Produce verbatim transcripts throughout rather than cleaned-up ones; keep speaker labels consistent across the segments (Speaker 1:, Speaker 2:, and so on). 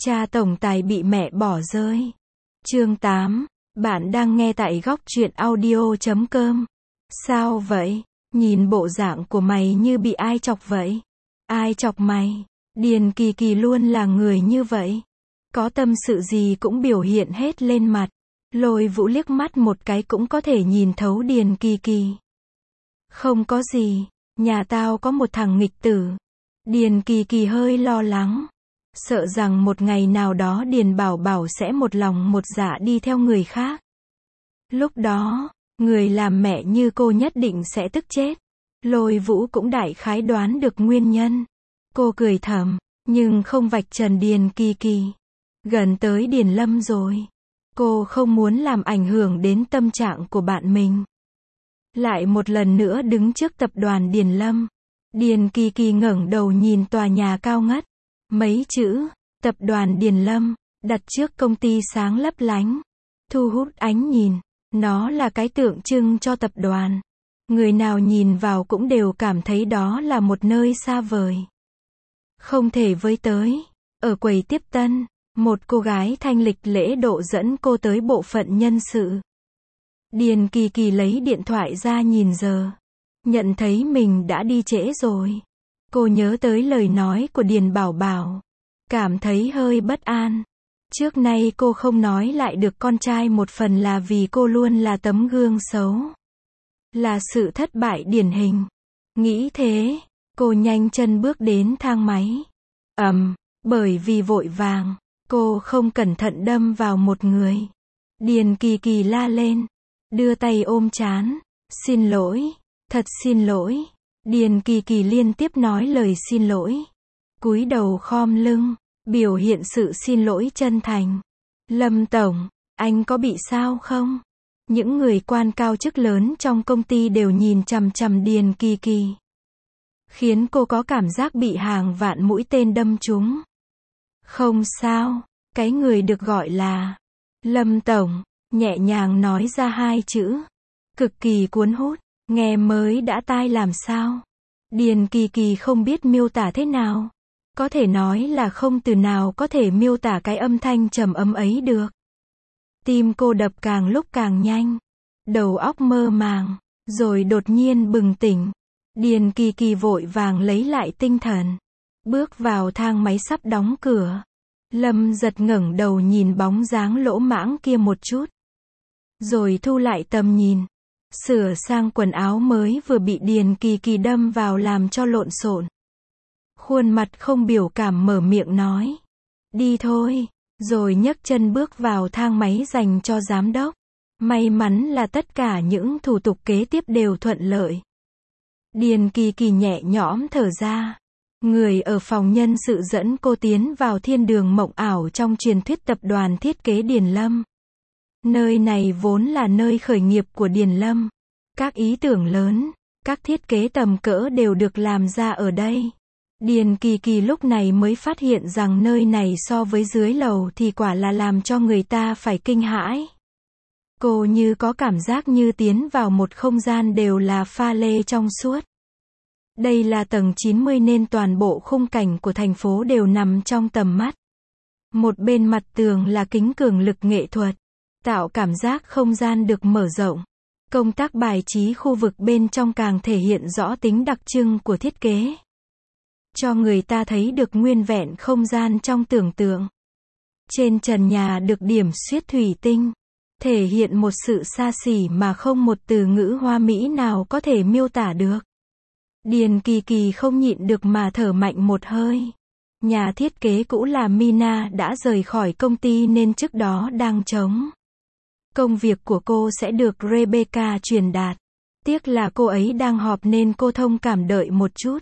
Speaker 1: Cha tổng tài bị mẹ bỏ rơi. Chương tám. Bạn đang nghe tại góc truyện audio chấm com. Sao vậy? Nhìn bộ dạng của mày như bị ai chọc vậy? Ai chọc mày? Điền Kỳ Kỳ luôn là người như vậy. Có tâm sự gì cũng biểu hiện hết lên mặt. Lôi Vũ liếc mắt một cái cũng có thể nhìn thấu Điền Kỳ Kỳ. Không có gì, nhà tao có một thằng nghịch tử. Điền Kỳ Kỳ hơi lo lắng. Sợ rằng một ngày nào đó Điền Bảo Bảo sẽ một lòng một dạ đi theo người khác. Lúc đó, người làm mẹ như cô nhất định sẽ tức chết. Lôi Vũ cũng đại khái đoán được nguyên nhân. Cô cười thầm, nhưng không vạch trần Điền Kỳ Kỳ. Gần tới Điền Lâm rồi. Cô không muốn làm ảnh hưởng đến tâm trạng của bạn mình. Lại một lần nữa đứng trước tập đoàn Điền Lâm. Điền Kỳ Kỳ ngẩng đầu nhìn tòa nhà cao ngất. Mấy chữ, tập đoàn Điền Lâm, đặt trước công ty sáng lấp lánh. Thu hút ánh nhìn. Nó là cái tượng trưng cho tập đoàn. Người nào nhìn vào cũng đều cảm thấy đó là một nơi xa vời. Không thể với tới. Ở quầy tiếp tân, một cô gái thanh lịch lễ độ dẫn cô tới bộ phận nhân sự. Điền Kỳ Kỳ lấy điện thoại ra nhìn giờ. Nhận thấy mình đã đi trễ rồi. Cô nhớ tới lời nói của Điền Bảo Bảo. Cảm thấy hơi bất an. Trước nay cô không nói lại được con trai một phần là vì cô luôn là tấm gương xấu. Là sự thất bại điển hình. Nghĩ thế, cô nhanh chân bước đến thang máy. Ầm, bởi vì vội vàng, cô không cẩn thận đâm vào một người. Điền Kỳ Kỳ la lên, đưa tay ôm trán. Xin lỗi, thật xin lỗi. Điền Kỳ Kỳ liên tiếp nói lời xin lỗi. Cúi đầu khom lưng, biểu hiện sự xin lỗi chân thành. Lâm tổng, anh có bị sao không? Những người quan cao chức lớn trong công ty đều nhìn chằm chằm Điền Kỳ Kỳ. Khiến cô có cảm giác bị hàng vạn mũi tên đâm trúng. Không sao, cái người được gọi là Lâm tổng, nhẹ nhàng nói ra hai chữ. Cực kỳ cuốn hút, nghe mới đã tai làm sao. Điền Kỳ Kỳ không biết miêu tả thế nào. Có thể nói là không từ nào có thể miêu tả cái âm thanh trầm ấm ấy được. Tim cô đập càng lúc càng nhanh. Đầu óc mơ màng, rồi đột nhiên bừng tỉnh. Điền Kỳ Kỳ vội vàng lấy lại tinh thần. Bước vào thang máy sắp đóng cửa. Lâm giật ngẩng đầu nhìn bóng dáng lỗ mãng kia một chút. Rồi thu lại tầm nhìn. Sửa sang quần áo mới vừa bị Điền Kỳ Kỳ đâm vào làm cho lộn xộn. Khuôn mặt không biểu cảm mở miệng nói. Đi thôi. Rồi nhấc chân bước vào thang máy dành cho giám đốc. May mắn là tất cả những thủ tục kế tiếp đều thuận lợi. Điền Kỳ Kỳ nhẹ nhõm thở ra. Người ở phòng nhân sự dẫn cô tiến vào thiên đường mộng ảo trong truyền thuyết tập đoàn thiết kế Điền Lâm. Nơi này vốn là nơi khởi nghiệp của Điền Lâm. Các ý tưởng lớn, các thiết kế tầm cỡ đều được làm ra ở đây. Điền Kỳ Kỳ lúc này mới phát hiện rằng nơi này so với dưới lầu thì quả là làm cho người ta phải kinh hãi. Cô như có cảm giác như tiến vào một không gian đều là pha lê trong suốt. Đây là tầng chín mươi nên toàn bộ khung cảnh của thành phố đều nằm trong tầm mắt. Một bên mặt tường là kính cường lực nghệ thuật, tạo cảm giác không gian được mở rộng. Công tác bài trí khu vực bên trong càng thể hiện rõ tính đặc trưng của thiết kế. Cho người ta thấy được nguyên vẹn không gian trong tưởng tượng. Trên trần nhà được điểm xuyết thủy tinh, thể hiện một sự xa xỉ mà không một từ ngữ hoa mỹ nào có thể miêu tả được. Điền Kỳ Kỳ không nhịn được mà thở mạnh một hơi. Nhà thiết kế cũ là Mina đã rời khỏi công ty nên trước đó đang trống. Công việc của cô sẽ được Rebecca truyền đạt. Tiếc là cô ấy đang họp nên cô thông cảm đợi một chút.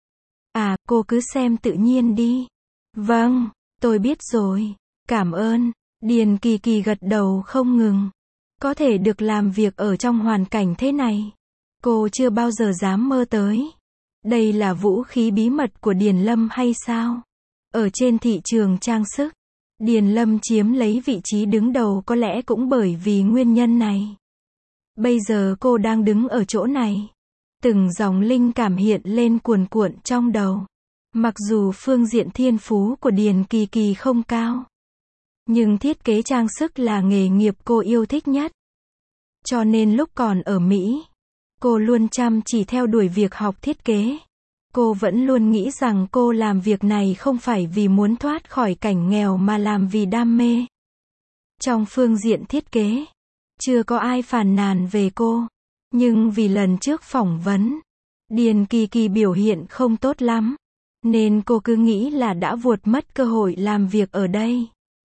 Speaker 1: À, cô cứ xem tự nhiên đi. Vâng, tôi biết rồi. Cảm ơn. Điền Kỳ Kỳ gật đầu không ngừng. Có thể được làm việc ở trong hoàn cảnh thế này. Cô chưa bao giờ dám mơ tới. Đây là vũ khí bí mật của Điền Lâm hay sao? Ở trên thị trường trang sức, Điền Lâm chiếm lấy vị trí đứng đầu có lẽ cũng bởi vì nguyên nhân này. Bây giờ cô đang đứng ở chỗ này. Từng dòng linh cảm hiện lên cuồn cuộn trong đầu. Mặc dù phương diện thiên phú của Điền Kỳ Kỳ không cao, nhưng thiết kế trang sức là nghề nghiệp cô yêu thích nhất. Cho nên lúc còn ở Mỹ, cô luôn chăm chỉ theo đuổi việc học thiết kế. Cô vẫn luôn nghĩ rằng cô làm việc này không phải vì muốn thoát khỏi cảnh nghèo mà làm vì đam mê. Trong phương diện thiết kế, chưa có ai phàn nàn về cô. Nhưng vì lần trước phỏng vấn, Điền Kỳ Kỳ biểu hiện không tốt lắm, nên cô cứ nghĩ là đã vuột mất cơ hội làm việc ở đây.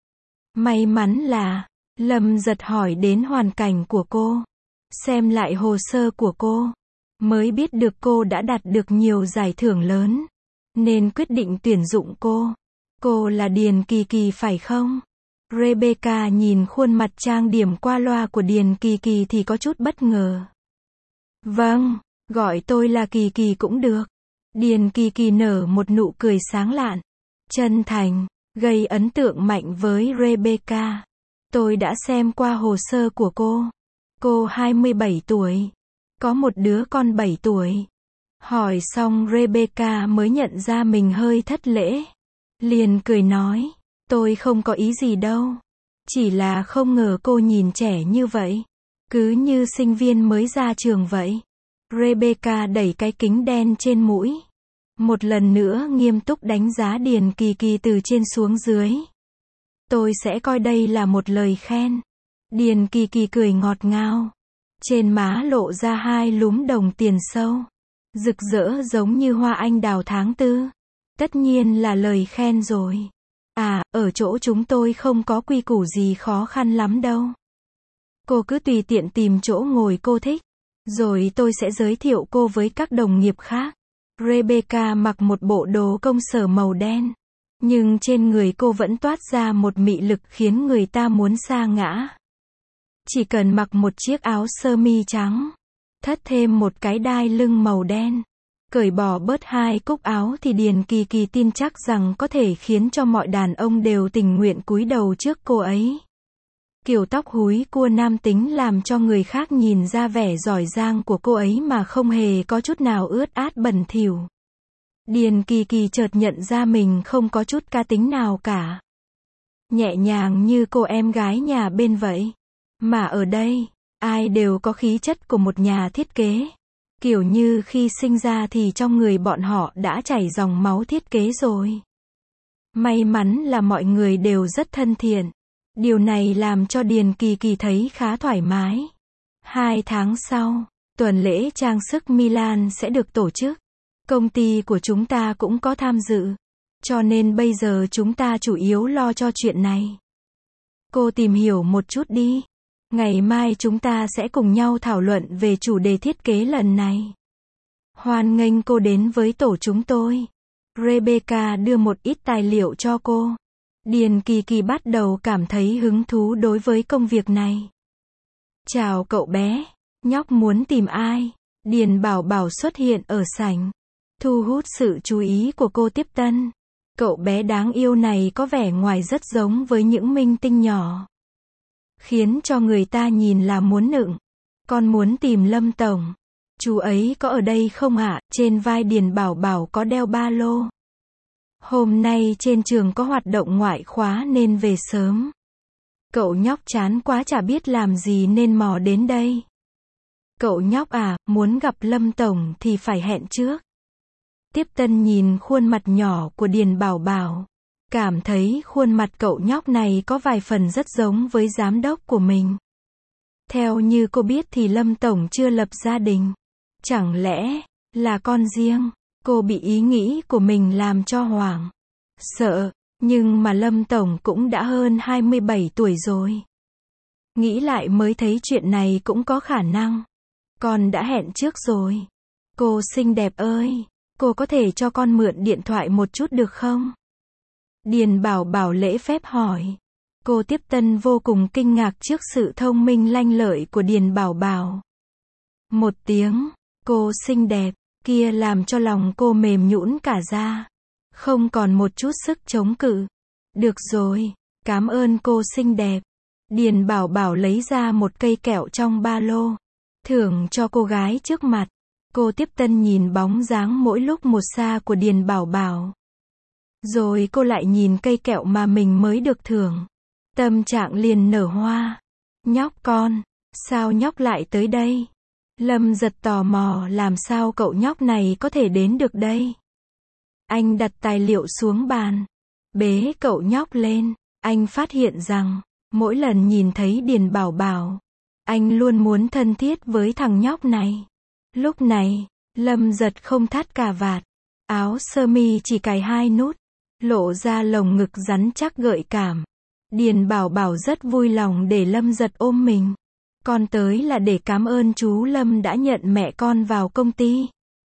Speaker 1: May mắn là, Lâm Giật hỏi đến hoàn cảnh của cô, xem lại hồ sơ của cô, mới biết được cô đã đạt được nhiều giải thưởng lớn, nên quyết định tuyển dụng cô. Cô là Điền Kỳ Kỳ phải không? Rebecca nhìn khuôn mặt trang điểm qua loa của Điền Kỳ Kỳ thì có chút bất ngờ. Vâng, gọi tôi là Kỳ Kỳ cũng được. Điền Kỳ Kỳ nở một nụ cười sáng lạn, chân thành, gây ấn tượng mạnh với Rebecca. Tôi đã xem qua hồ sơ của cô. Cô hai mươi bảy tuổi, có một đứa con bảy tuổi. Hỏi xong Rebecca mới nhận ra mình hơi thất lễ. Liền cười nói, tôi không có ý gì đâu. Chỉ là không ngờ cô nhìn trẻ như vậy. Cứ như sinh viên mới ra trường vậy. Rebecca đẩy cái kính đen trên mũi. Một lần nữa nghiêm túc đánh giá Điền Kỳ Kỳ từ trên xuống dưới. Tôi sẽ coi đây là một lời khen. Điền Kỳ Kỳ cười ngọt ngào. Trên má lộ ra hai lúm đồng tiền sâu. Rực rỡ giống như hoa anh đào tháng tư. Tất nhiên là lời khen rồi. À, ở chỗ chúng tôi không có quy củ gì khó khăn lắm đâu. Cô cứ tùy tiện tìm chỗ ngồi cô thích. Rồi tôi sẽ giới thiệu cô với các đồng nghiệp khác. Rebecca mặc một bộ đồ công sở màu đen. Nhưng trên người cô vẫn toát ra một mị lực khiến người ta muốn sa ngã. Chỉ cần mặc một chiếc áo sơ mi trắng, thắt thêm một cái đai lưng màu đen, cởi bỏ bớt hai cúc áo thì Điền Kỳ Kỳ tin chắc rằng có thể khiến cho mọi đàn ông đều tình nguyện cúi đầu trước cô ấy. Kiểu tóc húi cua nam tính làm cho người khác nhìn ra vẻ giỏi giang của cô ấy mà không hề có chút nào ướt át bẩn thỉu. Điền Kỳ Kỳ chợt nhận ra mình không có chút cá tính nào cả. Nhẹ nhàng như cô em gái nhà bên vậy. Mà ở đây, ai đều có khí chất của một nhà thiết kế. Kiểu như khi sinh ra thì trong người bọn họ đã chảy dòng máu thiết kế rồi. May mắn là mọi người đều rất thân thiện. Điều này làm cho Điền Kỳ Kỳ thấy khá thoải mái. Hai tháng sau, tuần lễ trang sức Milan sẽ được tổ chức. Công ty của chúng ta cũng có tham dự. Cho nên bây giờ chúng ta chủ yếu lo cho chuyện này. Cô tìm hiểu một chút đi. Ngày mai chúng ta sẽ cùng nhau thảo luận về chủ đề thiết kế lần này. Hoan nghênh cô đến với tổ chúng tôi. Rebecca đưa một ít tài liệu cho cô. Điền Kỳ Kỳ bắt đầu cảm thấy hứng thú đối với công việc này. Chào cậu bé. Nhóc muốn tìm ai? Điền Bảo Bảo xuất hiện ở sảnh. Thu hút sự chú ý của cô tiếp tân. Cậu bé đáng yêu này có vẻ ngoài rất giống với những minh tinh nhỏ. Khiến cho người ta nhìn là muốn nựng. Con muốn tìm Lâm Tổng. Chú ấy có ở đây không ạ? Trên vai Điền Bảo Bảo có đeo ba lô. Hôm nay trên trường có hoạt động ngoại khóa nên về sớm. Cậu nhóc chán quá chả biết làm gì nên mò đến đây. Cậu nhóc à, muốn gặp Lâm Tổng thì phải hẹn trước. Tiếp tân nhìn khuôn mặt nhỏ của Điền Bảo Bảo. Cảm thấy khuôn mặt cậu nhóc này có vài phần rất giống với giám đốc của mình. Theo như cô biết thì Lâm Tổng chưa lập gia đình. Chẳng lẽ là con riêng? Cô bị ý nghĩ của mình làm cho hoảng sợ, nhưng mà Lâm Tổng cũng đã hơn hai mươi bảy tuổi rồi. Nghĩ lại mới thấy chuyện này cũng có khả năng. Con đã hẹn trước rồi. Cô xinh đẹp ơi, cô có thể cho con mượn điện thoại một chút được không? Điền Bảo Bảo lễ phép hỏi. Cô tiếp tân vô cùng kinh ngạc trước sự thông minh lanh lợi của Điền Bảo Bảo. Một tiếng, cô xinh đẹp, kia làm cho lòng cô mềm nhũn cả ra. Không còn một chút sức chống cự. Được rồi, cảm ơn cô xinh đẹp. Điền Bảo Bảo lấy ra một cây kẹo trong ba lô. Thưởng cho cô gái trước mặt. Cô tiếp tân nhìn bóng dáng mỗi lúc một xa của Điền Bảo Bảo. Rồi cô lại nhìn cây kẹo mà mình mới được thưởng. Tâm trạng liền nở hoa. Nhóc con, sao nhóc lại tới đây? Lâm Giật tò mò làm sao cậu nhóc này có thể đến được đây. Anh đặt tài liệu xuống bàn, bế cậu nhóc lên. Anh phát hiện rằng, mỗi lần nhìn thấy Điền Bảo Bảo, anh luôn muốn thân thiết với thằng nhóc này. Lúc này, Lâm Giật không thắt cà vạt, áo sơ mi chỉ cài hai nút, lộ ra lồng ngực rắn chắc gợi cảm. Điền Bảo Bảo rất vui lòng để Lâm Giật ôm mình. Con tới là để cảm ơn chú Lâm đã nhận mẹ con vào công ty.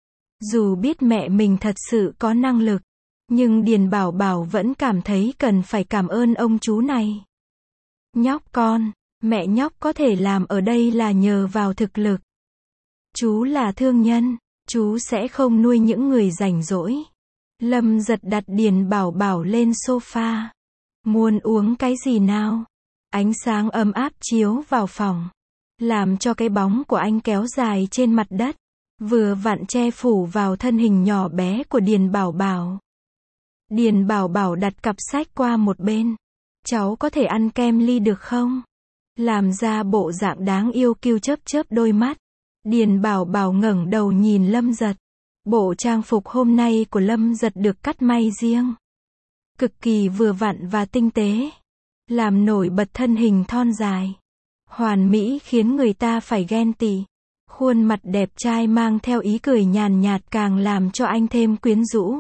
Speaker 1: Dù biết mẹ mình thật sự có năng lực, nhưng Điền Bảo Bảo vẫn cảm thấy cần phải cảm ơn ông chú này. Nhóc con, mẹ nhóc có thể làm ở đây là nhờ vào thực lực. Chú là thương nhân, chú sẽ không nuôi những người rảnh rỗi. Lâm Giật đặt Điền Bảo Bảo lên sofa. Muốn uống cái gì nào? Ánh sáng ấm áp chiếu vào phòng, làm cho cái bóng của anh kéo dài trên mặt đất, vừa vặn che phủ vào thân hình nhỏ bé của Điền Bảo Bảo. Điền Bảo Bảo đặt cặp sách qua một bên. Cháu có thể ăn kem ly được không? Làm ra bộ dạng đáng yêu kiêu chớp chớp đôi mắt. Điền Bảo Bảo ngẩng đầu nhìn Lâm Giật. Bộ trang phục hôm nay của Lâm Giật được cắt may riêng, cực kỳ vừa vặn và tinh tế, làm nổi bật thân hình thon dài, hoàn mỹ khiến người ta phải ghen tị. Khuôn mặt đẹp trai mang theo ý cười nhàn nhạt càng làm cho anh thêm quyến rũ.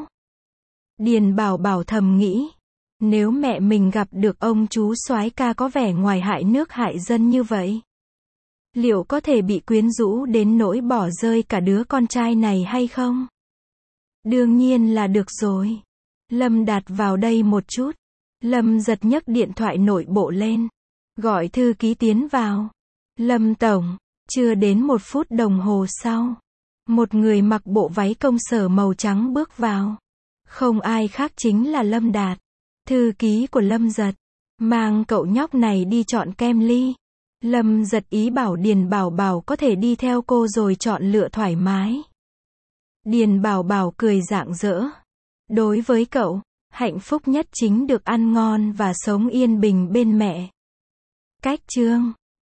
Speaker 1: Điền Bảo Bảo thầm nghĩ, nếu mẹ mình gặp được ông chú soái ca có vẻ ngoài hại nước hại dân như vậy, liệu có thể bị quyến rũ đến nỗi bỏ rơi cả đứa con trai này hay không? Đương nhiên là được rồi. Lâm Đạt vào đây một chút. Lâm Giật nhấc điện thoại nội bộ lên, gọi thư ký tiến vào. Lâm tổng. Chưa đến một phút đồng hồ sau, một người mặc bộ váy công sở màu trắng bước vào. Không ai khác chính là Lâm Đạt, thư ký của Lâm Giật. Mang cậu nhóc này đi chọn kem ly. Lâm Giật ý bảo Điền Bảo Bảo có thể đi theo cô rồi chọn lựa thoải mái. Điền Bảo Bảo cười rạng rỡ. Đối với cậu, hạnh phúc nhất chính được ăn ngon và sống yên bình bên mẹ. Cách chương